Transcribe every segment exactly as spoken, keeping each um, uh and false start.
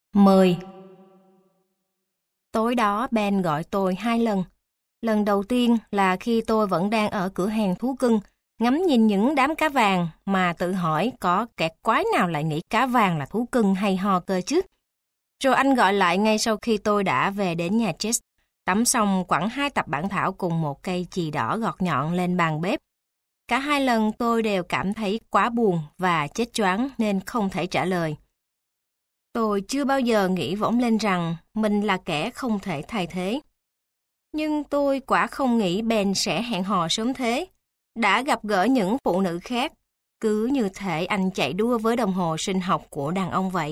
mười. Tối đó Ben gọi tôi hai lần. Lần đầu tiên là khi tôi vẫn đang ở cửa hàng thú cưng, ngắm nhìn những đám cá vàng mà tự hỏi có kẻ quái nào lại nghĩ cá vàng là thú cưng hay ho cơ chứ. Rồi anh gọi lại ngay sau khi tôi đã về đến nhà Jess, tắm xong quẳng hai tập bản thảo cùng một cây chì đỏ gọt nhọn lên bàn bếp. Cả hai lần tôi đều cảm thấy quá buồn và chết choáng nên không thể trả lời. Tôi chưa bao giờ nghĩ võng lên rằng mình là kẻ không thể thay thế. Nhưng tôi quả không nghĩ Ben sẽ hẹn hò sớm thế. Đã gặp gỡ những phụ nữ khác, cứ như thể anh chạy đua với đồng hồ sinh học của đàn ông vậy.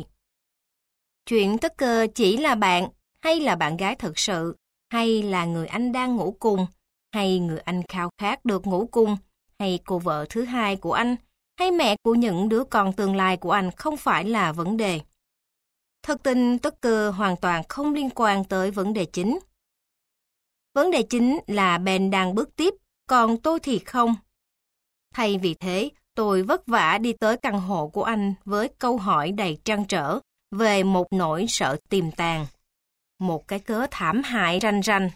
Chuyện Tucker chỉ là bạn, hay là bạn gái thực sự, hay là người anh đang ngủ cùng, hay người anh khao khát được ngủ cùng, hay cô vợ thứ hai của anh, hay mẹ của những đứa con tương lai của anh không phải là vấn đề. Thật tình Tucker hoàn toàn không liên quan tới vấn đề chính. Vấn đề chính là Ben đang bước tiếp, còn tôi thì không. Thay vì thế, tôi vất vả đi tới căn hộ của anh với câu hỏi đầy trăn trở về một nỗi sợ tiềm tàng. Một cái cớ thảm hại ranh ranh.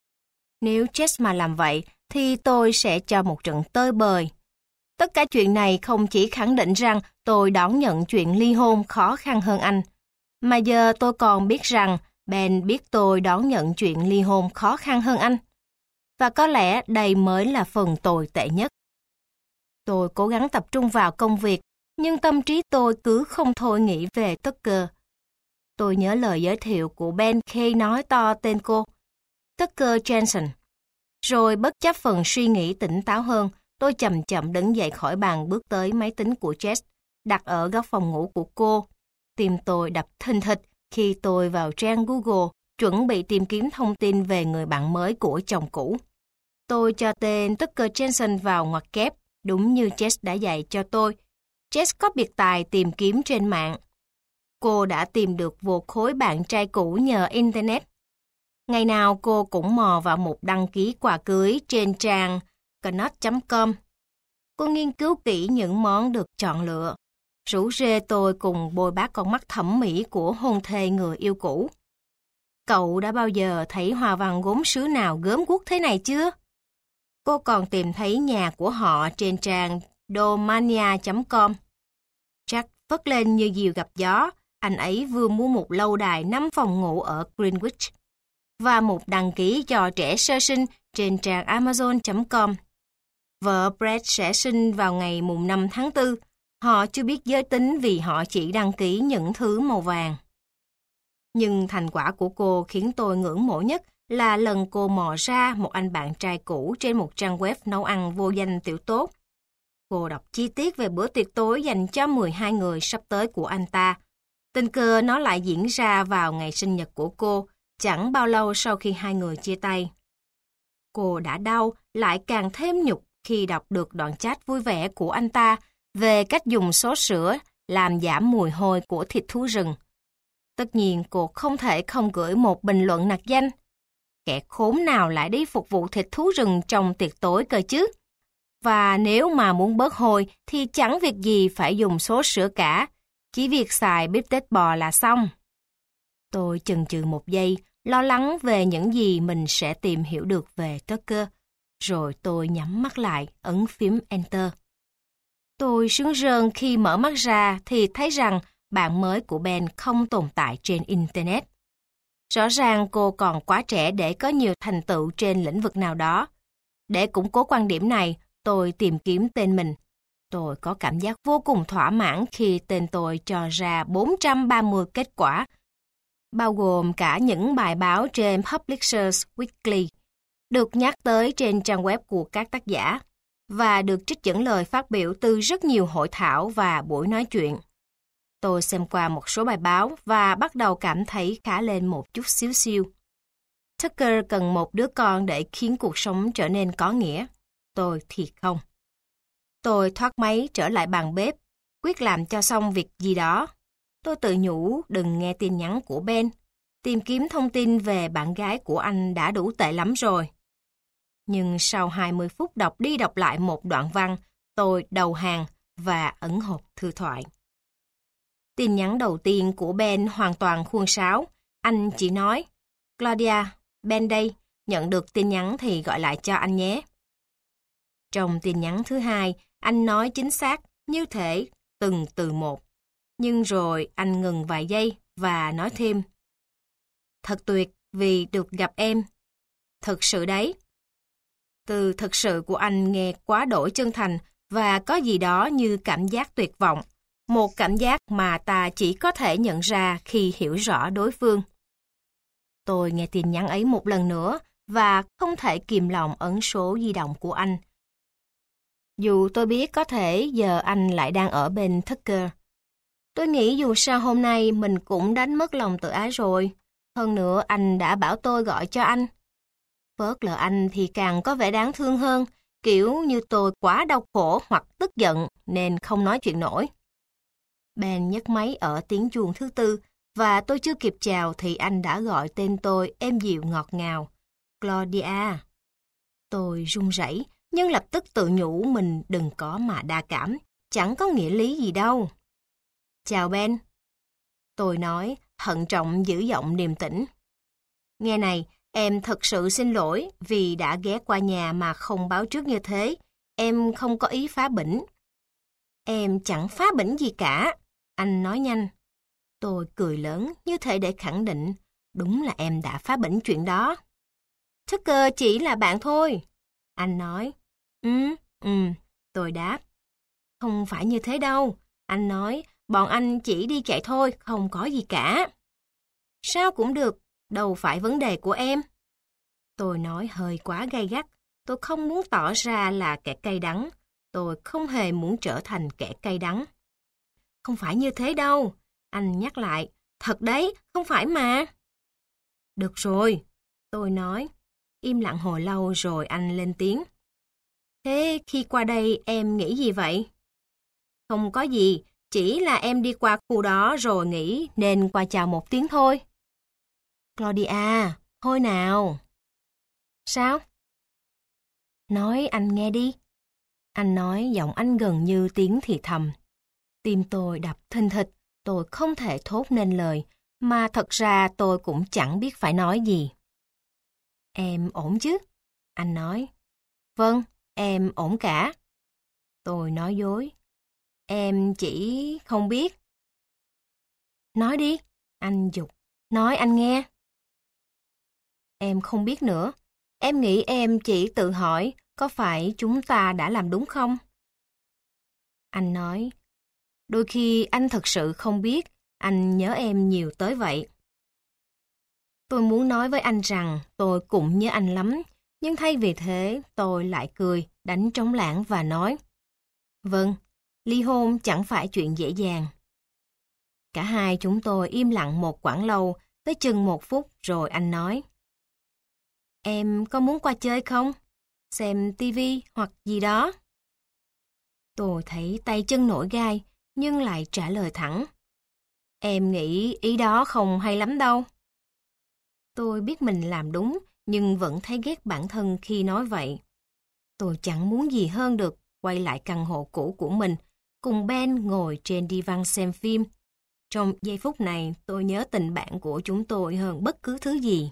Nếu Jess mà làm vậy, thì tôi sẽ cho một trận tơi bời. Tất cả chuyện này không chỉ khẳng định rằng tôi đón nhận chuyện ly hôn khó khăn hơn anh, mà giờ tôi còn biết rằng Ben biết tôi đón nhận chuyện ly hôn khó khăn hơn anh. Và có lẽ đây mới là phần tồi tệ nhất. Tôi cố gắng tập trung vào công việc, nhưng tâm trí tôi cứ không thôi nghĩ về Tucker. Tôi nhớ lời giới thiệu của Ben khi nói to tên cô, Tucker Jensen. Rồi bất chấp phần suy nghĩ tỉnh táo hơn, tôi chậm chậm đứng dậy khỏi bàn bước tới máy tính của Jess, đặt ở góc phòng ngủ của cô. Tim tôi đập thình thịch khi tôi vào trang Google chuẩn bị tìm kiếm thông tin về người bạn mới của chồng cũ. Tôi cho tên Tucker Jensen vào ngoặc kép, đúng như Jess đã dạy cho tôi. Jess có biệt tài tìm kiếm trên mạng. Cô đã tìm được vô khối bạn trai cũ nhờ Internet. Ngày nào cô cũng mò vào mục đăng ký quà cưới trên trang knot chấm com. Cô nghiên cứu kỹ những món được chọn lựa, rủ rê tôi cùng bôi bác con mắt thẩm mỹ của hôn thê người yêu cũ. Cậu đã bao giờ thấy hoa văn gốm sứ nào gớm guốc thế này chưa? Cô còn tìm thấy nhà của họ trên trang domania chấm com. Jack phất lên như diều gặp gió, anh ấy vừa mua một lâu đài năm phòng ngủ ở Greenwich và một đăng ký cho trẻ sơ sinh trên trang amazon chấm com. Vợ Brett sẽ sinh vào ngày mùng năm tháng tư. Họ chưa biết giới tính vì họ chỉ đăng ký những thứ màu vàng. Nhưng thành quả của cô khiến tôi ngưỡng mộ nhất là lần cô mò ra một anh bạn trai cũ trên một trang web nấu ăn vô danh tiểu tốt. Cô đọc chi tiết về bữa tiệc tối dành cho mười hai người sắp tới của anh ta. Tình cờ nó lại diễn ra vào ngày sinh nhật của cô, chẳng bao lâu sau khi hai người chia tay. Cô đã đau, lại càng thêm nhục khi đọc được đoạn chat vui vẻ của anh ta về cách dùng sốt sữa làm giảm mùi hôi của thịt thú rừng. Tất nhiên cô không thể không gửi một bình luận nặc danh. Kẻ khốn nào lại đi phục vụ thịt thú rừng trong tiệc tối cơ chứ? Và nếu mà muốn bớt hôi thì chẳng việc gì phải dùng sốt sữa cả, chỉ việc xài bít tết bò là xong. Tôi chần chừ một giây, lo lắng về những gì mình sẽ tìm hiểu được về Tucker, rồi tôi nhắm mắt lại, ấn phím Enter. Tôi sướng rơn khi mở mắt ra thì thấy rằng bạn mới của Ben không tồn tại trên Internet. Rõ ràng cô còn quá trẻ để có nhiều thành tựu trên lĩnh vực nào đó. Để củng cố quan điểm này, tôi tìm kiếm tên mình. Tôi có cảm giác vô cùng thỏa mãn khi tên tôi cho ra bốn trăm ba mươi kết quả, bao gồm cả những bài báo trên Publishers Weekly, được nhắc tới trên trang web của các tác giả, và được trích dẫn lời phát biểu từ rất nhiều hội thảo và buổi nói chuyện. Tôi xem qua một số bài báo và bắt đầu cảm thấy khá lên một chút xíu xiu. Tucker cần một đứa con để khiến cuộc sống trở nên có nghĩa. Tôi thì không. Tôi thoát máy trở lại bàn bếp, quyết làm cho xong việc gì đó. Tôi tự nhủ đừng nghe tin nhắn của Ben. Tìm kiếm thông tin về bạn gái của anh đã đủ tệ lắm rồi. Nhưng sau hai mươi phút đọc đi đọc lại một đoạn văn, tôi đầu hàng và ẩn hộp thư thoại. Tin nhắn đầu tiên của Ben hoàn toàn khuôn sáo. Anh chỉ nói, Claudia, Ben đây, nhận được tin nhắn thì gọi lại cho anh nhé. Trong tin nhắn thứ hai, anh nói chính xác, như thể từng từ một. Nhưng rồi anh ngừng vài giây và nói thêm, thật tuyệt vì được gặp em. Thực sự đấy. Từ thực sự của anh nghe quá đổi chân thành và có gì đó như cảm giác tuyệt vọng. Một cảm giác mà ta chỉ có thể nhận ra khi hiểu rõ đối phương. Tôi nghe tin nhắn ấy một lần nữa và không thể kìm lòng ấn số di động của anh. Dù tôi biết có thể giờ anh lại đang ở bên Tucker. Tôi nghĩ dù sao hôm nay mình cũng đánh mất lòng tự ái rồi. Hơn nữa anh đã bảo tôi gọi cho anh. Phớt lờ anh thì càng có vẻ đáng thương hơn, kiểu như tôi quá đau khổ hoặc tức giận nên không nói chuyện nổi. Ben nhấc máy ở tiếng chuông thứ tư và tôi chưa kịp chào thì anh đã gọi tên tôi êm dịu ngọt ngào. Claudia. Tôi run rẩy nhưng lập tức tự nhủ mình đừng có mà đa cảm, chẳng có nghĩa lý gì đâu. Chào Ben. Tôi nói, thận trọng giữ giọng điềm tĩnh. Nghe này, em thật sự xin lỗi vì đã ghé qua nhà mà không báo trước như thế. Em không có ý phá bĩnh. Em chẳng phá bĩnh gì cả. Anh nói nhanh. Tôi cười lớn như thể để khẳng định. Đúng là em đã phá bĩnh chuyện đó. Tucker chỉ là bạn thôi. Anh nói. Ừ, ừ, tôi đáp. Không phải như thế đâu. Anh nói, bọn anh chỉ đi chạy thôi, không có gì cả. Sao cũng được, đâu phải vấn đề của em. Tôi nói hơi quá gay gắt. Tôi không muốn tỏ ra là kẻ cay đắng. Tôi không hề muốn trở thành kẻ cay đắng. Không phải như thế đâu. Anh nhắc lại. Thật đấy, không phải mà. Được rồi. Tôi nói. Im lặng hồi lâu rồi anh lên tiếng. Thế khi qua đây em nghĩ gì vậy? Không có gì. Chỉ là em đi qua khu đó rồi nghĩ nên qua chào một tiếng thôi. Claudia, thôi nào. Sao? Nói anh nghe đi. Anh nói giọng anh gần như tiếng thì thầm. Tim tôi đập thình thịch, tôi không thể thốt nên lời, mà thật ra tôi cũng chẳng biết phải nói gì. Em ổn chứ? Anh nói. Vâng, em ổn cả. Tôi nói dối. Em chỉ không biết. Nói đi, anh giục. Nói anh nghe. Em không biết nữa. Em nghĩ em chỉ tự hỏi có phải chúng ta đã làm đúng không? Anh nói. Đôi khi anh thật sự không biết anh nhớ em nhiều tới vậy. Tôi muốn nói với anh rằng tôi cũng nhớ anh lắm, nhưng thay vì thế tôi lại cười, đánh trống lảng và nói. Vâng, ly hôn chẳng phải chuyện dễ dàng. Cả hai chúng tôi im lặng một quãng lâu, tới chừng một phút rồi anh nói. Em có muốn qua chơi không? Xem tivi hoặc gì đó? Tôi thấy tay chân nổi gai, nhưng lại trả lời thẳng. Em nghĩ ý đó không hay lắm đâu. Tôi biết mình làm đúng, nhưng vẫn thấy ghét bản thân khi nói vậy. Tôi chẳng muốn gì hơn được quay lại căn hộ cũ của mình, cùng Ben ngồi trên đi văn xem phim. Trong giây phút này, tôi nhớ tình bạn của chúng tôi hơn bất cứ thứ gì.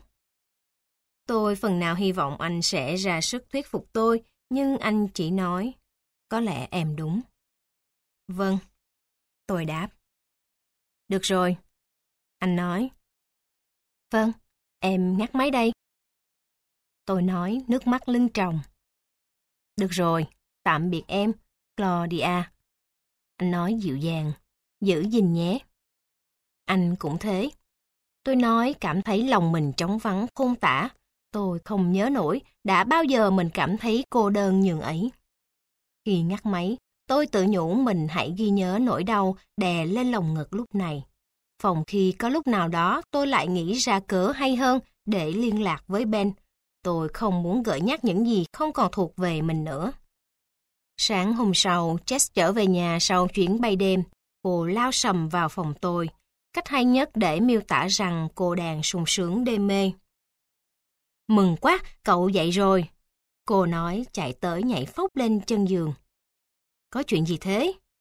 Tôi phần nào hy vọng anh sẽ ra sức thuyết phục tôi, nhưng anh chỉ nói, có lẽ em đúng. Vâng, tôi đáp. Được rồi, anh nói. Vâng, em ngắt máy đây. Tôi nói nước mắt lưng tròng. Được rồi, tạm biệt em, Claudia. Anh nói dịu dàng, giữ gìn nhé. Anh cũng thế. Tôi nói cảm thấy lòng mình trống vắng khôn tả. Tôi không nhớ nổi đã bao giờ mình cảm thấy cô đơn nhường ấy. Khi ngắt máy, tôi tự nhủ mình hãy ghi nhớ nỗi đau đè lên lòng ngực lúc này. Phòng khi có lúc nào đó tôi lại nghĩ ra cớ hay hơn để liên lạc với Ben. Tôi không muốn gợi nhắc những gì không còn thuộc về mình nữa. Sáng hôm sau, Jess trở về nhà sau chuyến bay đêm. Cô lao sầm vào phòng tôi. Cách hay nhất để miêu tả rằng cô đang sung sướng đê mê. Mừng quá, cậu dậy rồi. Cô nói chạy tới nhảy phóc lên chân giường. Có chuyện gì thế?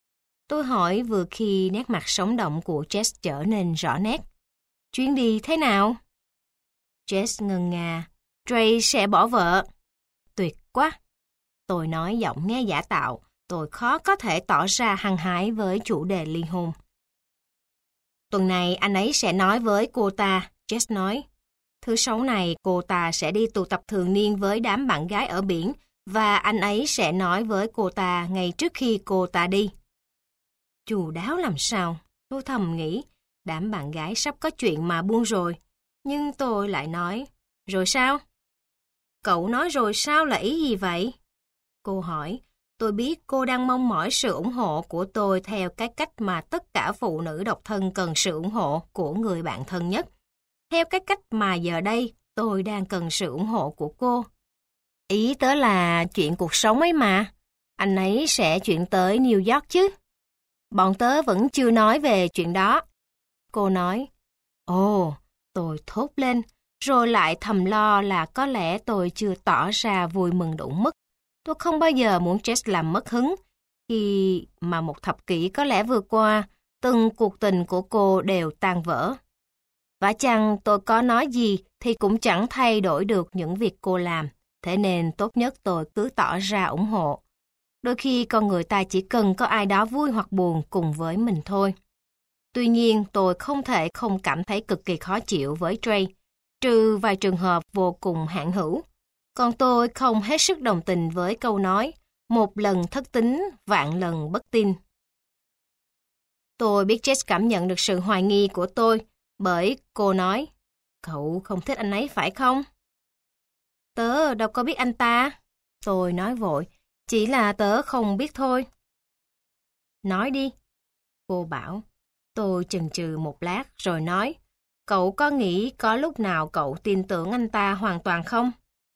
Tôi hỏi vừa khi nét mặt sống động của Jess trở nên rõ nét. Chuyến đi thế nào? Jess ngần ngà. Trey sẽ bỏ vợ. Tuyệt quá. Tôi nói giọng nghe giả tạo. Tôi khó có thể tỏ ra hăng hái với chủ đề ly hôn. Tuần này anh ấy sẽ nói với cô ta, Jess nói. Thứ sáu này cô ta sẽ đi tụ tập thường niên với đám bạn gái ở biển và anh ấy sẽ nói với cô ta ngay trước khi cô ta đi. Chu đáo làm sao? Tôi thầm nghĩ, đám bạn gái sắp có chuyện mà buông rồi. Nhưng tôi lại nói, rồi sao? Cậu nói rồi sao là ý gì vậy? Cô hỏi, tôi biết cô đang mong mỏi sự ủng hộ của tôi theo cái cách mà tất cả phụ nữ độc thân cần sự ủng hộ của người bạn thân nhất. Theo cái cách mà giờ đây tôi đang cần sự ủng hộ của cô. Ý tớ là chuyện cuộc sống ấy mà. Anh ấy sẽ chuyển tới New York chứ. Bọn tớ vẫn chưa nói về chuyện đó. Cô nói, ồ, tôi thốt lên, rồi lại thầm lo là có lẽ tôi chưa tỏ ra vui mừng đủ mức. Tôi không bao giờ muốn Jess làm mất hứng, khi mà một thập kỷ có lẽ vừa qua, từng cuộc tình của cô đều tan vỡ. Và chăng tôi có nói gì thì cũng chẳng thay đổi được những việc cô làm, thế nên tốt nhất tôi cứ tỏ ra ủng hộ. Đôi khi con người ta chỉ cần có ai đó vui hoặc buồn cùng với mình thôi. Tuy nhiên, tôi không thể không cảm thấy cực kỳ khó chịu với Trey, trừ vài trường hợp vô cùng hạn hữu. Còn tôi không hết sức đồng tình với câu nói, một lần thất tín, vạn lần bất tin. Tôi biết Jess cảm nhận được sự hoài nghi của tôi, bởi cô nói, cậu không thích anh ấy phải không? Tớ đâu có biết anh ta. Tôi nói vội, chỉ là tớ không biết thôi. Nói đi. Cô bảo, tôi chần chừ một lát rồi nói, cậu có nghĩ có lúc nào cậu tin tưởng anh ta hoàn toàn không?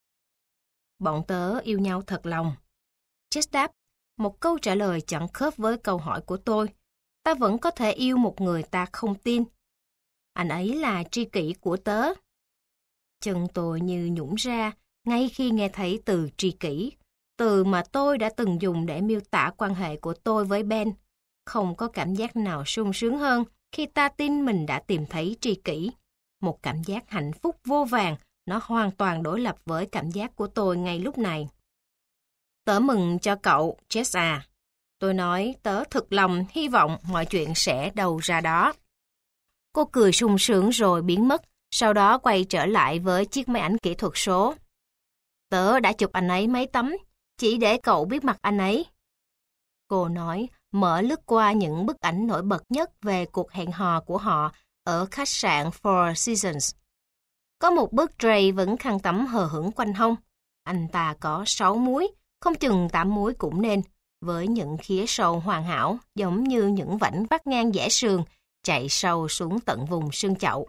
Bọn tớ yêu nhau thật lòng. Jess đáp, một câu trả lời chẳng khớp với câu hỏi của tôi. Ta vẫn có thể yêu một người ta không tin. Anh ấy là tri kỷ của tớ. Chân tôi như nhũn ra ngay khi nghe thấy từ tri kỷ, từ mà tôi đã từng dùng để miêu tả quan hệ của tôi với Ben. Không có cảm giác nào sung sướng hơn khi ta tin mình đã tìm thấy tri kỷ. Một cảm giác hạnh phúc vô vàn, nó hoàn toàn đối lập với cảm giác của tôi ngay lúc này. Tớ mừng cho cậu, Jess à. Tôi nói tớ thực lòng hy vọng mọi chuyện sẽ đầu ra đó. Cô cười sung sướng rồi biến mất, sau đó quay trở lại với chiếc máy ảnh kỹ thuật số. Tớ đã chụp anh ấy mấy tấm, chỉ để cậu biết mặt anh ấy. Cô nói, mở lướt qua những bức ảnh nổi bật nhất về cuộc hẹn hò của họ ở khách sạn Four Seasons. Có một bức Trey vẫn khăn tắm hờ hững quanh hông. Anh ta có sáu múi, không chừng tám múi cũng nên, với những khía sâu hoàn hảo giống như những vảnh vắt ngang dẻ sườn chạy sâu xuống tận vùng xương chậu.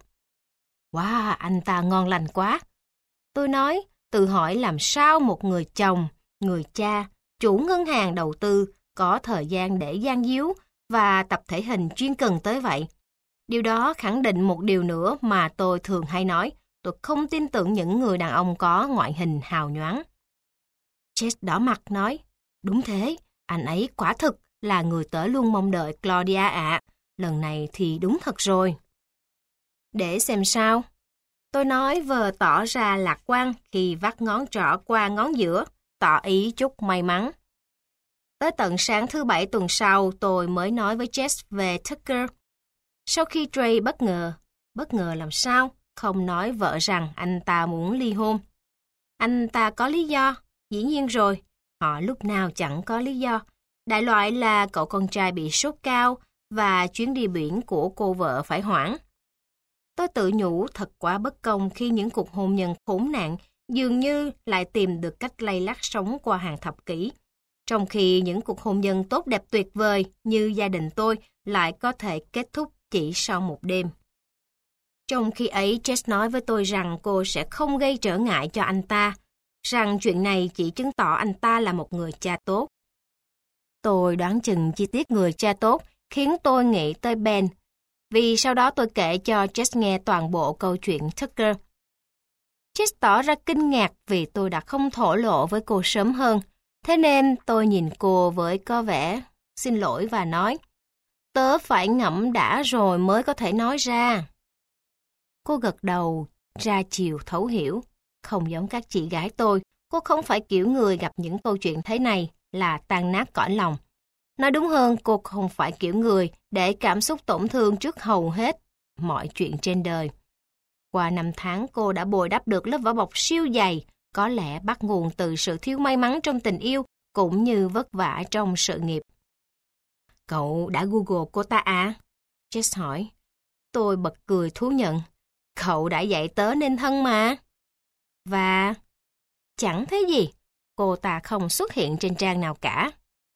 Wow, anh ta ngon lành quá. Tôi nói, tự hỏi làm sao một người chồng, người cha, chủ ngân hàng đầu tư có thời gian để gian díu và tập thể hình chuyên cần tới vậy. Điều đó khẳng định một điều nữa mà tôi thường hay nói, tôi không tin tưởng những người đàn ông có ngoại hình hào nhoáng. Jess đỏ mặt nói, đúng thế, anh ấy quả thực là người tớ luôn mong đợi Claudia ạ. Lần này thì đúng thật rồi. Để xem sao. Tôi nói vờ tỏ ra lạc quan khi vắt ngón trỏ qua ngón giữa, tỏ ý chúc may mắn. Tới tận sáng thứ bảy tuần sau tôi mới nói với Jess về Tucker. Sau khi Trey bất ngờ, bất ngờ làm sao, không nói vợ rằng anh ta muốn ly hôn. Anh ta có lý do, dĩ nhiên rồi, họ lúc nào chẳng có lý do. Đại loại là cậu con trai bị sốt cao và chuyến đi biển của cô vợ phải hoãn. Tôi tự nhủ thật quá bất công khi những cuộc hôn nhân khốn nạn dường như lại tìm được cách lay lắt sống qua hàng thập kỷ, trong khi những cuộc hôn nhân tốt đẹp tuyệt vời như gia đình tôi lại có thể kết thúc chỉ sau một đêm. Trong khi ấy, Jess nói với tôi rằng cô sẽ không gây trở ngại cho anh ta, rằng chuyện này chỉ chứng tỏ anh ta là một người cha tốt. Tôi đoán chừng chi tiết người cha tốt khiến tôi nghĩ tới Ben, vì sau đó tôi kể cho Jess nghe toàn bộ câu chuyện Tucker. Jess tỏ ra kinh ngạc vì tôi đã không thổ lộ với cô sớm hơn, thế nên tôi nhìn cô với có vẻ xin lỗi và nói, Tớ phải ngẫm đã rồi mới có thể nói ra. Cô gật đầu, ra chiều thấu hiểu. Không giống các chị gái tôi, cô không phải kiểu người gặp những câu chuyện thế này là tan nát cõi lòng. Nói đúng hơn, cô không phải kiểu người để cảm xúc tổn thương trước hầu hết mọi chuyện trên đời. Qua năm tháng cô đã bồi đắp được lớp vỏ bọc siêu dày, có lẽ bắt nguồn từ sự thiếu may mắn trong tình yêu cũng như vất vả trong sự nghiệp. Cậu đã Google cô ta à? Jess hỏi. Tôi bật cười thú nhận. Cậu đã dạy tớ nên thân mà. Và... chẳng thế gì, cô ta không xuất hiện trên trang nào cả.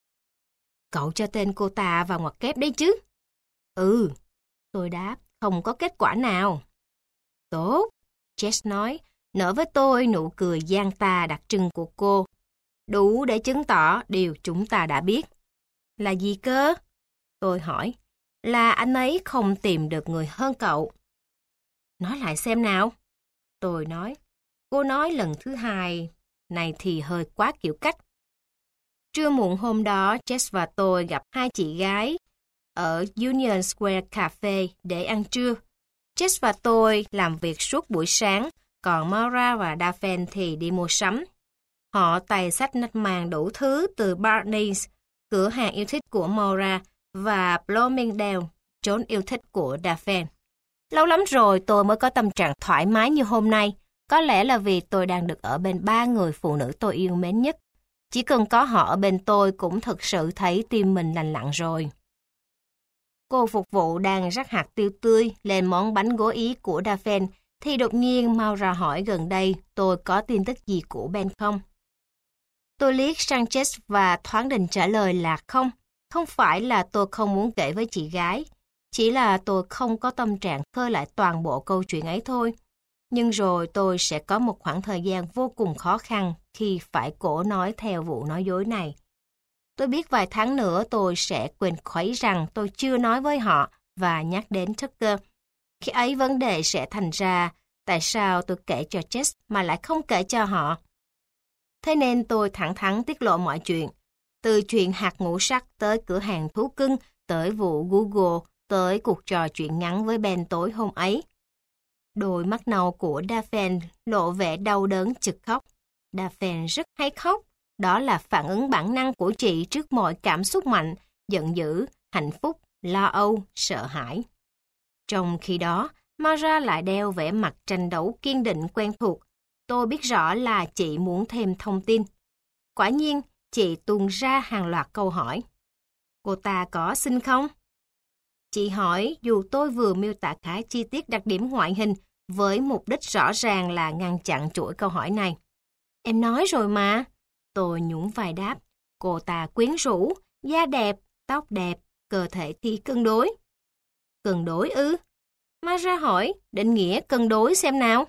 Cậu cho tên cô ta vào ngoặc kép đấy chứ? Ừ, tôi đáp, không có kết quả nào. Tốt, Jess nói, nở với tôi nụ cười gian tà đặc trưng của cô. Đủ để chứng tỏ điều chúng ta đã biết. Là gì cơ? Tôi hỏi. Là anh ấy không tìm được người hơn cậu. Nói lại xem nào. Tôi nói. Cô nói lần thứ hai, này thì hơi quá kiểu cách. Trưa muộn hôm đó, Jess và tôi gặp hai chị gái ở Union Square Cafe để ăn trưa. Jess và tôi làm việc suốt buổi sáng, còn Maura và Daphne thì đi mua sắm. Họ tay xách nách mang đủ thứ từ Barney's, cửa hàng yêu thích của Maura, và Bloomingdale, chốn yêu thích của Daphne. Lâu lắm rồi tôi mới có tâm trạng thoải mái như hôm nay. Có lẽ là vì tôi đang được ở bên ba người phụ nữ tôi yêu mến nhất. Chỉ cần có họ ở bên tôi cũng thực sự thấy tim mình lành lặn rồi. Cô phục vụ đang rắc hạt tiêu tươi lên món bánh gối Ý của Daphne, thì đột nhiên Maura hỏi gần đây tôi có tin tức gì của Ben không. Tôi liếc sang Jess và thoáng định trả lời là không. Không phải là tôi không muốn kể với chị gái, chỉ là tôi không có tâm trạng khơi lại toàn bộ câu chuyện ấy thôi. Nhưng rồi tôi sẽ có một khoảng thời gian vô cùng khó khăn khi phải cổ nói theo vụ nói dối này. Tôi biết vài tháng nữa tôi sẽ quên khuấy rằng tôi chưa nói với họ và nhắc đến Tucker. Khi ấy vấn đề sẽ thành ra tại sao tôi kể cho Jess mà lại không kể cho họ. Thế nên tôi thẳng thắn tiết lộ mọi chuyện. Từ chuyện hạt ngũ sắc tới cửa hàng thú cưng, tới vụ Google, tới cuộc trò chuyện ngắn với Ben tối hôm ấy. Đôi mắt nâu của Daphne lộ vẻ đau đớn chực khóc. Daphne rất hay khóc. Đó là phản ứng bản năng của chị trước mọi cảm xúc mạnh, giận dữ, hạnh phúc, lo âu, sợ hãi. Trong khi đó, Maura lại đeo vẻ mặt tranh đấu kiên định quen thuộc. Tôi biết rõ là chị muốn thêm thông tin. Quả nhiên, chị tuôn ra hàng loạt câu hỏi. Cô ta có xinh không? Chị hỏi dù tôi vừa miêu tả khá chi tiết đặc điểm ngoại hình với mục đích rõ ràng là ngăn chặn chuỗi câu hỏi này. Em nói rồi mà. Tôi nhún vai đáp. Cô ta quyến rũ, da đẹp, tóc đẹp, cơ thể thì cân đối. Cân đối ư? Maura hỏi, định nghĩa cân đối xem nào.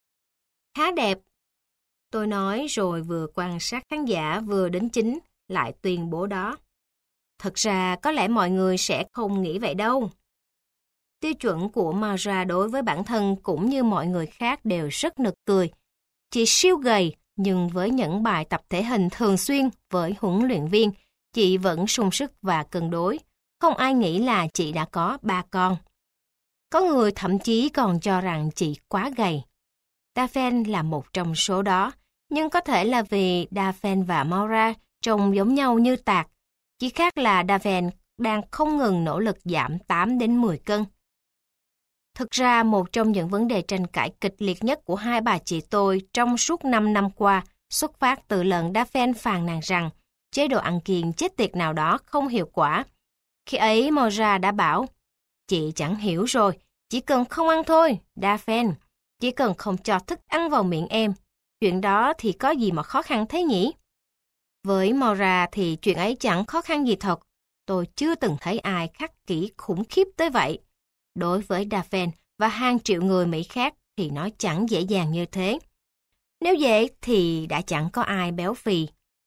Khá đẹp. Tôi nói rồi vừa quan sát khán giả vừa đính chính lại tuyên bố đó. Thật ra có lẽ mọi người sẽ không nghĩ vậy đâu. Tiêu chuẩn của Maura đối với bản thân cũng như mọi người khác đều rất nực cười. Chị siêu gầy, nhưng với những bài tập thể hình thường xuyên với huấn luyện viên, chị vẫn sung sức và cân đối. Không ai nghĩ là chị đã có ba con. Có người thậm chí còn cho rằng chị quá gầy. Daphne là một trong số đó, nhưng có thể là vì Daphne và Maura trông giống nhau như tạc. Chỉ khác là Daphne đang không ngừng nỗ lực giảm tám đến mười cân. Thực ra, một trong những vấn đề tranh cãi kịch liệt nhất của hai bà chị tôi trong suốt năm năm qua xuất phát từ lần Daphne phàn nàn rằng chế độ ăn kiêng chết tiệt nào đó không hiệu quả. Khi ấy Maura đã bảo, chị chẳng hiểu rồi, chỉ cần không ăn thôi, Daphne, chỉ cần không cho thức ăn vào miệng em. Chuyện đó thì có gì mà khó khăn thế nhỉ? Với Maura thì chuyện ấy chẳng khó khăn gì thật. Tôi chưa từng thấy ai khắc kỷ khủng khiếp tới vậy. Đối với Daphne và hàng triệu người Mỹ khác thì nó chẳng dễ dàng như thế. Nếu dễ thì đã chẳng có ai béo phì.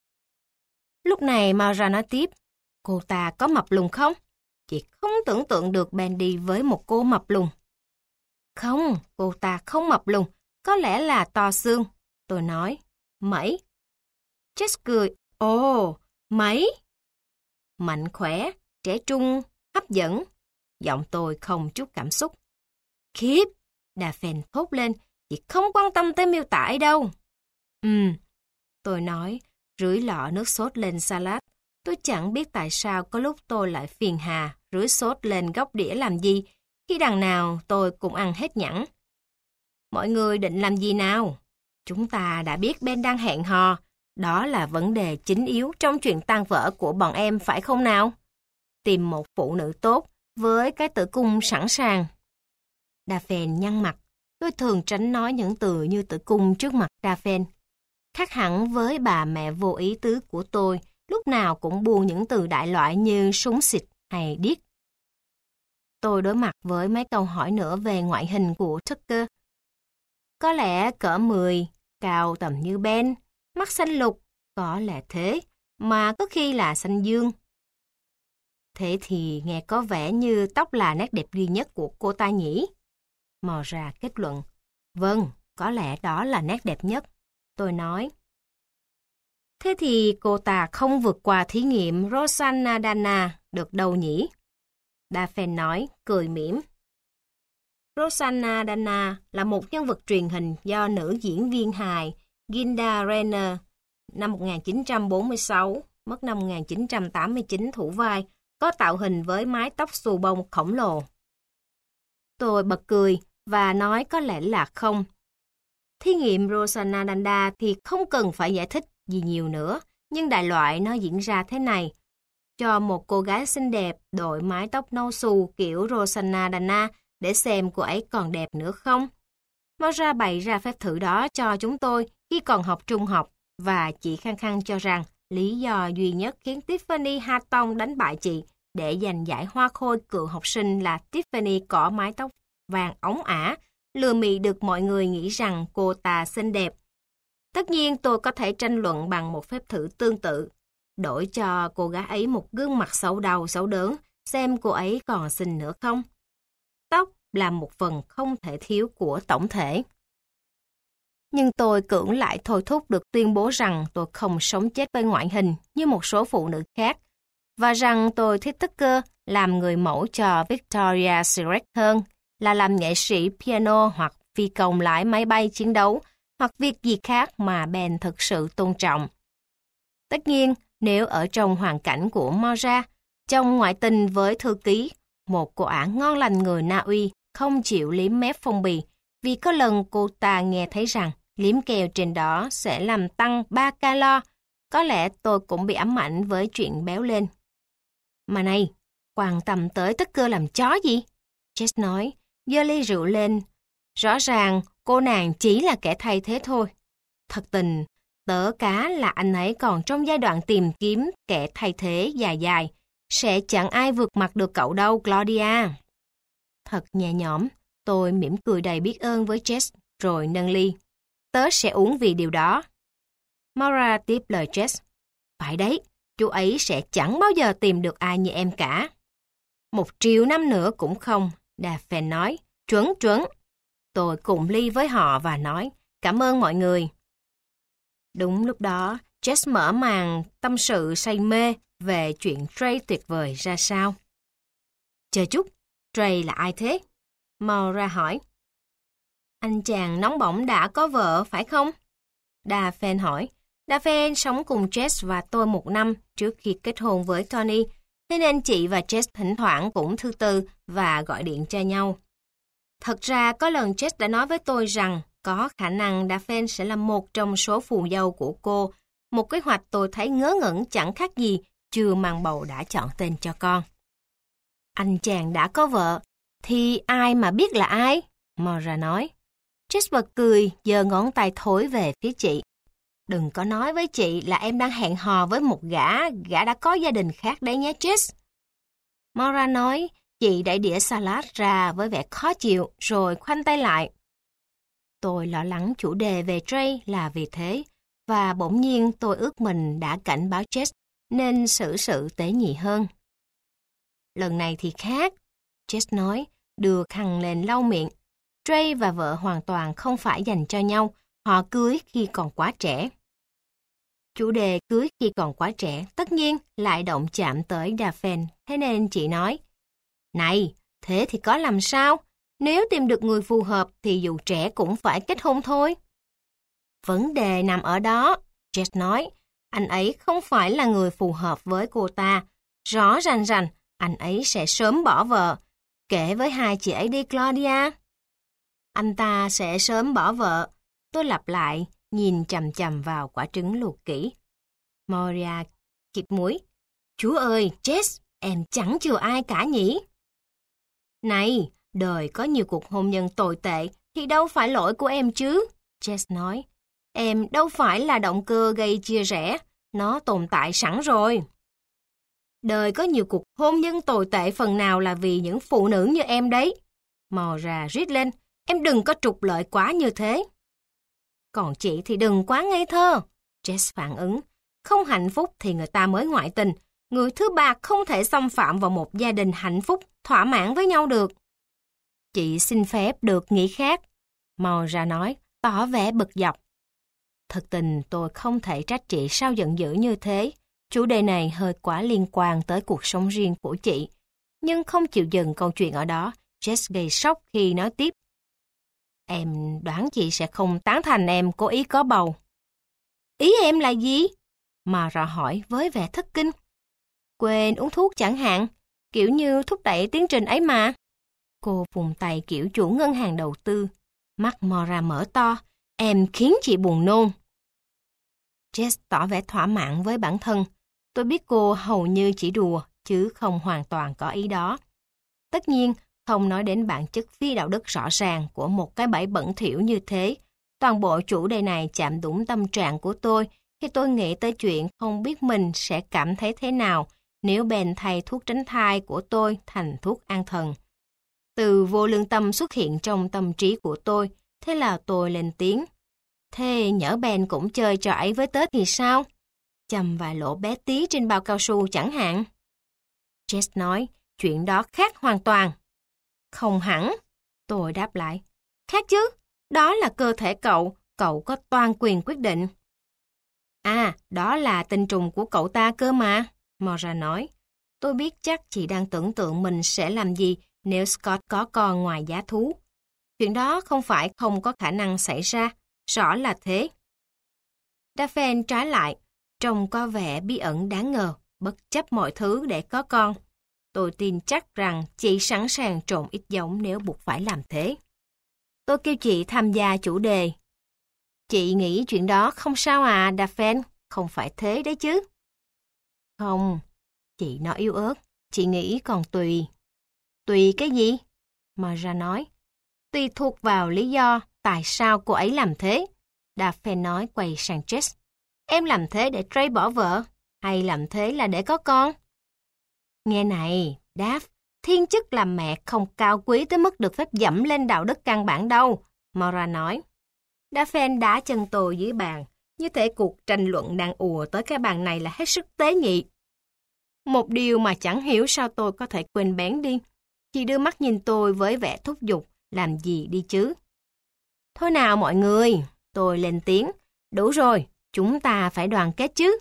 Lúc này Maura nói tiếp, cô ta có mập lùn không? Chị không tưởng tượng được Ben đi với một cô mập lùn. Không, cô ta không mập lùn, có lẽ là to xương. Tôi nói, mấy? Jess cười, ồ, mấy? Mạnh khỏe, trẻ trung, hấp dẫn. Giọng tôi không chút cảm xúc. Khiếp, Daphne thốt lên, chị không quan tâm tới miêu tả ấy đâu. Ừm, tôi nói, rưới lọ nước sốt lên salad. Tôi chẳng biết tại sao có lúc tôi lại phiền hà rưới sốt lên góc đĩa làm gì, khi đằng nào tôi cũng ăn hết nhẵn. Mọi người định làm gì nào? Chúng ta đã biết Ben đang hẹn hò. Đó là vấn đề chính yếu trong chuyện tan vỡ của bọn em phải không nào? Tìm một phụ nữ tốt với cái tử cung sẵn sàng. Daphne nhăn mặt. Tôi thường tránh nói những từ như tử cung trước mặt Daphne. Khác hẳn với bà mẹ vô ý tứ của tôi, lúc nào cũng buông những từ đại loại như súng xịt hay điếc. Tôi đối mặt với mấy câu hỏi nữa về ngoại hình của Tucker. Có lẽ cỡ mười, cao tầm như Ben, mắt xanh lục, có lẽ thế, mà có khi là xanh dương. Thế thì nghe có vẻ như tóc là nét đẹp duy nhất của cô ta nhỉ? Mò ra kết luận. Vâng, có lẽ đó là nét đẹp nhất. Tôi nói. Thế thì cô ta không vượt qua thí nghiệm Rosanna Dana được đâu nhỉ? Daphne nói, cười mỉm. Rosanna Dana là một nhân vật truyền hình do nữ diễn viên hài Gilda Radner năm một nghìn chín trăm bốn mươi sáu, mất năm một nghìn chín trăm tám mươi chín thủ vai, có tạo hình với mái tóc xù bông khổng lồ. Tôi bật cười và nói có lẽ là không. Thí nghiệm Rosanna Dana thì không cần phải giải thích gì nhiều nữa, nhưng đại loại nó diễn ra thế này. Cho một cô gái xinh đẹp đội mái tóc nâu xù kiểu Rosanna Dana để xem cô ấy còn đẹp nữa không. Moira bày ra phép thử đó cho chúng tôi khi còn học trung học và chị khăng khăng cho rằng lý do duy nhất khiến Tiffany Hatton đánh bại chị để giành giải hoa khôi cựu học sinh là Tiffany có mái tóc vàng óng ả, lừa mị được mọi người nghĩ rằng cô ta xinh đẹp. Tất nhiên tôi có thể tranh luận bằng một phép thử tương tự, đổi cho cô gái ấy một gương mặt xấu đau xấu đớn, xem cô ấy còn xinh nữa không. Tóc là một phần không thể thiếu của tổng thể. Nhưng tôi cưỡng lại thôi thúc được tuyên bố rằng tôi không sống chết với ngoại hình như một số phụ nữ khác, và rằng tôi thích Tucker làm người mẫu cho Victoria Secret hơn là làm nghệ sĩ piano hoặc phi công lái máy bay chiến đấu hoặc việc gì khác mà Ben thực sự tôn trọng. Tất nhiên, nếu ở trong hoàn cảnh của Moira, chồng ngoại tình với thư ký, một cô ả ngon lành người Na Uy không chịu liếm mép phong bì vì có lần cô ta nghe thấy rằng liếm keo trên đó sẽ làm tăng ba calo, có lẽ tôi cũng bị ám ảnh với chuyện béo lên. Mà này, quan tâm tới Tucker làm chó gì? Jess nói, giơ ly rượu lên. Rõ ràng cô nàng chỉ là kẻ thay thế thôi. Thật tình, tớ cá là anh ấy còn trong giai đoạn tìm kiếm kẻ thay thế dài dài. Sẽ chẳng ai vượt mặt được cậu đâu, Claudia. Thật nhẹ nhõm, tôi mỉm cười đầy biết ơn với Jess, rồi nâng ly. Tớ sẽ uống vì điều đó. Moira tiếp lời Jess. Phải đấy, chú ấy sẽ chẳng bao giờ tìm được ai như em cả. Một triệu năm nữa cũng không, Daphne nói. Chuẩn chuẩn. Tôi cùng ly với họ và nói, cảm ơn mọi người. Đúng lúc đó, Jess mở màn tâm sự say mê về chuyện Trey tuyệt vời ra sao. Chờ chút, Trey là ai thế? Moira hỏi. Anh chàng nóng bỏng đã có vợ, phải không? Daphne hỏi. Daphne sống cùng Jess và tôi một năm trước khi kết hôn với Tony, thế nên chị và Jess thỉnh thoảng cũng thư từ và gọi điện cho nhau. Thật ra có lần Jess đã nói với tôi rằng có khả năng Daphne sẽ là một trong số phù dâu của cô, một kế hoạch tôi thấy ngớ ngẩn chẳng khác gì chưa mang bầu đã chọn tên cho con. Anh chàng đã có vợ, thì ai mà biết là ai? Moira nói. Jess bật cười, giơ ngón tay thối về phía chị. Đừng có nói với chị là em đang hẹn hò với một gã, gã đã có gia đình khác đấy nhé Jess. Moira nói, chị đẩy đĩa salad ra với vẻ khó chịu rồi khoanh tay lại. Tôi lo lắng chủ đề về Trey là vì thế, và bỗng nhiên tôi ước mình đã cảnh báo Jess nên xử sự tế nhị hơn. Lần này thì khác, Jess nói, đưa khăn lên lau miệng. Trey và vợ hoàn toàn không phải dành cho nhau, họ cưới khi còn quá trẻ. Chủ đề cưới khi còn quá trẻ tất nhiên lại động chạm tới Daphne, thế nên chị nói, Này, thế thì có làm sao? Nếu tìm được người phù hợp thì dù trẻ cũng phải kết hôn thôi. Vấn đề nằm ở đó, Jess nói. Anh ấy không phải là người phù hợp với cô ta. Rõ ràng ràng, anh ấy sẽ sớm bỏ vợ. Kể với hai chị ấy đi, Claudia. Anh ta sẽ sớm bỏ vợ. Tôi lặp lại, nhìn chằm chằm vào quả trứng luộc kỹ. Moira khịt mũi. Chúa ơi, Jess, em chẳng chừa ai cả nhỉ? Này, đời có nhiều cuộc hôn nhân tồi tệ thì đâu phải lỗi của em chứ, Jess nói. Em đâu phải là động cơ gây chia rẽ, nó tồn tại sẵn rồi. Đời có nhiều cuộc hôn nhân tồi tệ phần nào là vì những phụ nữ như em đấy. Moira rít lên, em đừng có trục lợi quá như thế. Còn chị thì đừng quá ngây thơ, Jess phản ứng. Không hạnh phúc thì người ta mới ngoại tình. Người thứ ba không thể xâm phạm vào một gia đình hạnh phúc, thỏa mãn với nhau được. Chị xin phép được nghĩ khác, Moira nói, tỏ vẻ bực dọc. Thật tình tôi không thể trách chị sao giận dữ như thế. Chủ đề này hơi quá liên quan tới cuộc sống riêng của chị. Nhưng không chịu dừng câu chuyện ở đó, Jess gây sốc khi nói tiếp. Em đoán chị sẽ không tán thành em cố ý có bầu. Ý em là gì? Moira hỏi với vẻ thất kinh. Quên uống thuốc chẳng hạn, kiểu như thúc đẩy tiến trình ấy mà. Cô vùng tay kiểu chủ ngân hàng đầu tư. Mắt Moira mở to, em khiến chị buồn nôn. Jess tỏ vẻ thỏa mãn với bản thân. Tôi biết cô hầu như chỉ đùa, chứ không hoàn toàn có ý đó. Tất nhiên, không nói đến bản chất phi đạo đức rõ ràng của một cái bẫy bẩn thỉu như thế. Toàn bộ chủ đề này chạm đúng tâm trạng của tôi khi tôi nghĩ tới chuyện không biết mình sẽ cảm thấy thế nào nếu Ben thay thuốc tránh thai của tôi thành thuốc an thần. Từ vô lương tâm xuất hiện trong tâm trí của tôi, thế là tôi lên tiếng. Thế nhỡ Ben cũng chơi trò ấy với tớ thì sao? Chầm vài lỗ bé tí trên bao cao su chẳng hạn. Jess nói, chuyện đó khác hoàn toàn. Không hẳn, tôi đáp lại. Khác chứ, đó là cơ thể cậu, cậu có toàn quyền quyết định. À, đó là tinh trùng của cậu ta cơ mà, Moira nói. Tôi biết chắc chị đang tưởng tượng mình sẽ làm gì nếu Scott có con ngoài giá thú. Chuyện đó không phải không có khả năng xảy ra, rõ là thế. Daphne trái lại, trông có vẻ bí ẩn đáng ngờ, bất chấp mọi thứ để có con. Tôi tin chắc rằng chị sẵn sàng trộn ít giống nếu buộc phải làm thế. Tôi kêu chị tham gia chủ đề. Chị nghĩ chuyện đó không sao à, Daphne, không phải thế đấy chứ. Không, chị nói yếu ớt, chị nghĩ còn tùy. Tùy cái gì? Moira nói. Tùy thuộc vào lý do tại sao cô ấy làm thế. Daphne nói quay sang Jess. Em làm thế để Trey bỏ vợ, hay làm thế là để có con? Nghe này, Daph, thiên chức làm mẹ không cao quý tới mức được phép dẫm lên đạo đức căn bản đâu, Moira nói. Daphne đá chân tôi dưới bàn, như thể cuộc tranh luận đang ùa tới cái bàn này là hết sức tế nhị. Một điều mà chẳng hiểu sao tôi có thể quên bén đi. Chị đưa mắt nhìn tôi với vẻ thúc giục, làm gì đi chứ? Thôi nào mọi người, tôi lên tiếng. Đủ rồi, chúng ta phải đoàn kết chứ.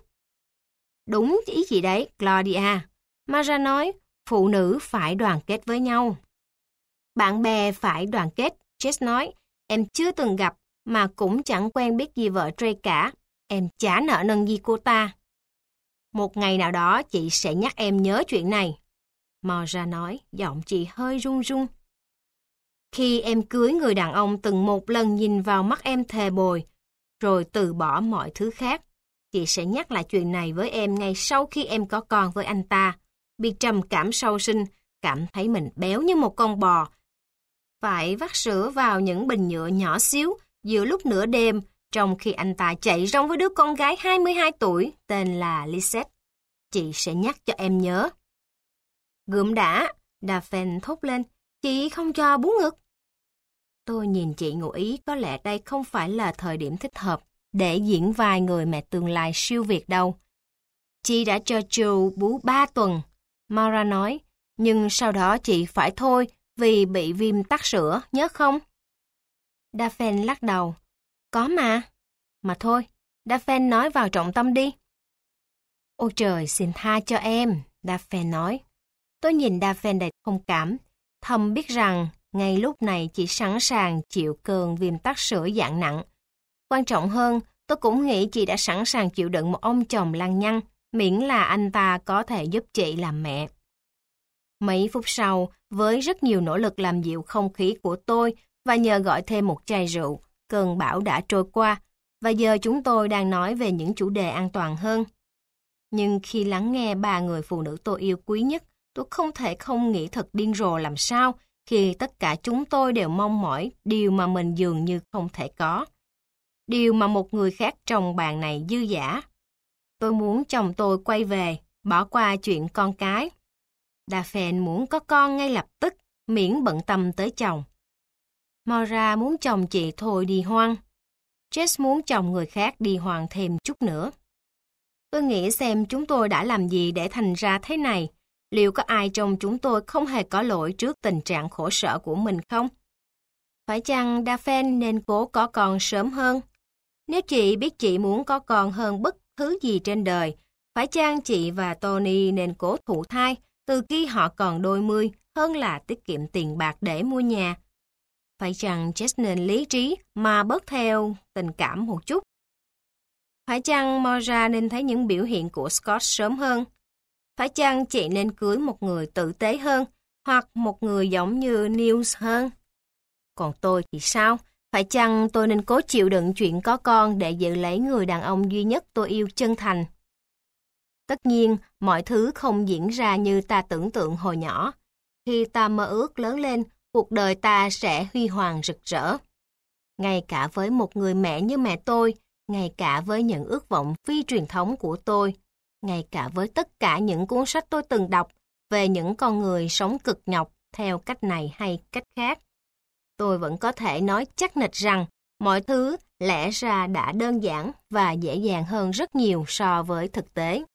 Đúng ý chị đấy, Claudia. Moira nói, phụ nữ phải đoàn kết với nhau. Bạn bè phải đoàn kết, Jess nói. Em chưa từng gặp, mà cũng chẳng quen biết gì vợ Trey cả. Em chả nợ nần gì cô ta. Một ngày nào đó chị sẽ nhắc em nhớ chuyện này. Moira nói, giọng chị hơi run run. Khi em cưới người đàn ông từng một lần nhìn vào mắt em thề bồi, rồi từ bỏ mọi thứ khác, chị sẽ nhắc lại chuyện này với em ngay sau khi em có con với anh ta. Bị trầm cảm sau sinh, cảm thấy mình béo như một con bò. Phải vắt sữa vào những bình nhựa nhỏ xíu giữa lúc nửa đêm, trong khi anh ta chạy rong với đứa con gái hai mươi hai tuổi tên là Lisette. Chị sẽ nhắc cho em nhớ. Gượm đã, Daphne thốt lên, chị không cho bú ngực. Tôi nhìn chị ngụ ý có lẽ đây không phải là thời điểm thích hợp để diễn vai người mẹ tương lai siêu việt đâu. Chị đã cho Joe bú ba tuần, Moira nói, nhưng sau đó chị phải thôi vì bị viêm tắc sữa, nhớ không? Daphne lắc đầu. Có mà. Mà thôi, Daphne nói vào trọng tâm đi. Ôi trời, xin tha cho em, Daphne nói. Tôi nhìn Daphne đầy thông cảm, thầm biết rằng ngay lúc này chị sẵn sàng chịu cơn viêm tắc sữa dạng nặng. Quan trọng hơn, tôi cũng nghĩ chị đã sẵn sàng chịu đựng một ông chồng lăng nhăng, miễn là anh ta có thể giúp chị làm mẹ. Mấy phút sau, với rất nhiều nỗ lực làm dịu không khí của tôi và nhờ gọi thêm một chai rượu, cơn bão đã trôi qua, và giờ chúng tôi đang nói về những chủ đề an toàn hơn. Nhưng khi lắng nghe ba người phụ nữ tôi yêu quý nhất, tôi không thể không nghĩ thật điên rồ làm sao khi tất cả chúng tôi đều mong mỏi điều mà mình dường như không thể có. Điều mà một người khác trong bàn này dư dả. Tôi muốn chồng tôi quay về, bỏ qua chuyện con cái. Daphne muốn có con ngay lập tức, miễn bận tâm tới chồng. Moira muốn chồng chị thôi đi hoang. Jess muốn chồng người khác đi hoang thêm chút nữa. Tôi nghĩ xem chúng tôi đã làm gì để thành ra thế này. Liệu có ai trong chúng tôi không hề có lỗi trước tình trạng khổ sở của mình không? Phải chăng Daphne nên cố có con sớm hơn? Nếu chị biết chị muốn có con hơn bất thứ gì trên đời, phải chăng chị và Tony nên cố thụ thai từ khi họ còn đôi mươi hơn là tiết kiệm tiền bạc để mua nhà? Phải chăng Jess nên lý trí mà bớt theo tình cảm một chút? Phải chăng Moira nên thấy những biểu hiện của Scott sớm hơn? Phải chăng chị nên cưới một người tử tế hơn hoặc một người giống như Niels hơn? Còn tôi thì sao? Phải chăng tôi nên cố chịu đựng chuyện có con để giữ lấy người đàn ông duy nhất tôi yêu chân thành? Tất nhiên, mọi thứ không diễn ra như ta tưởng tượng hồi nhỏ. Khi ta mơ ước lớn lên, cuộc đời ta sẽ huy hoàng rực rỡ. Ngay cả với một người mẹ như mẹ tôi, ngay cả với những ước vọng phi truyền thống của tôi, ngay cả với tất cả những cuốn sách tôi từng đọc về những con người sống cực nhọc theo cách này hay cách khác, tôi vẫn có thể nói chắc nịch rằng mọi thứ lẽ ra đã đơn giản và dễ dàng hơn rất nhiều so với thực tế.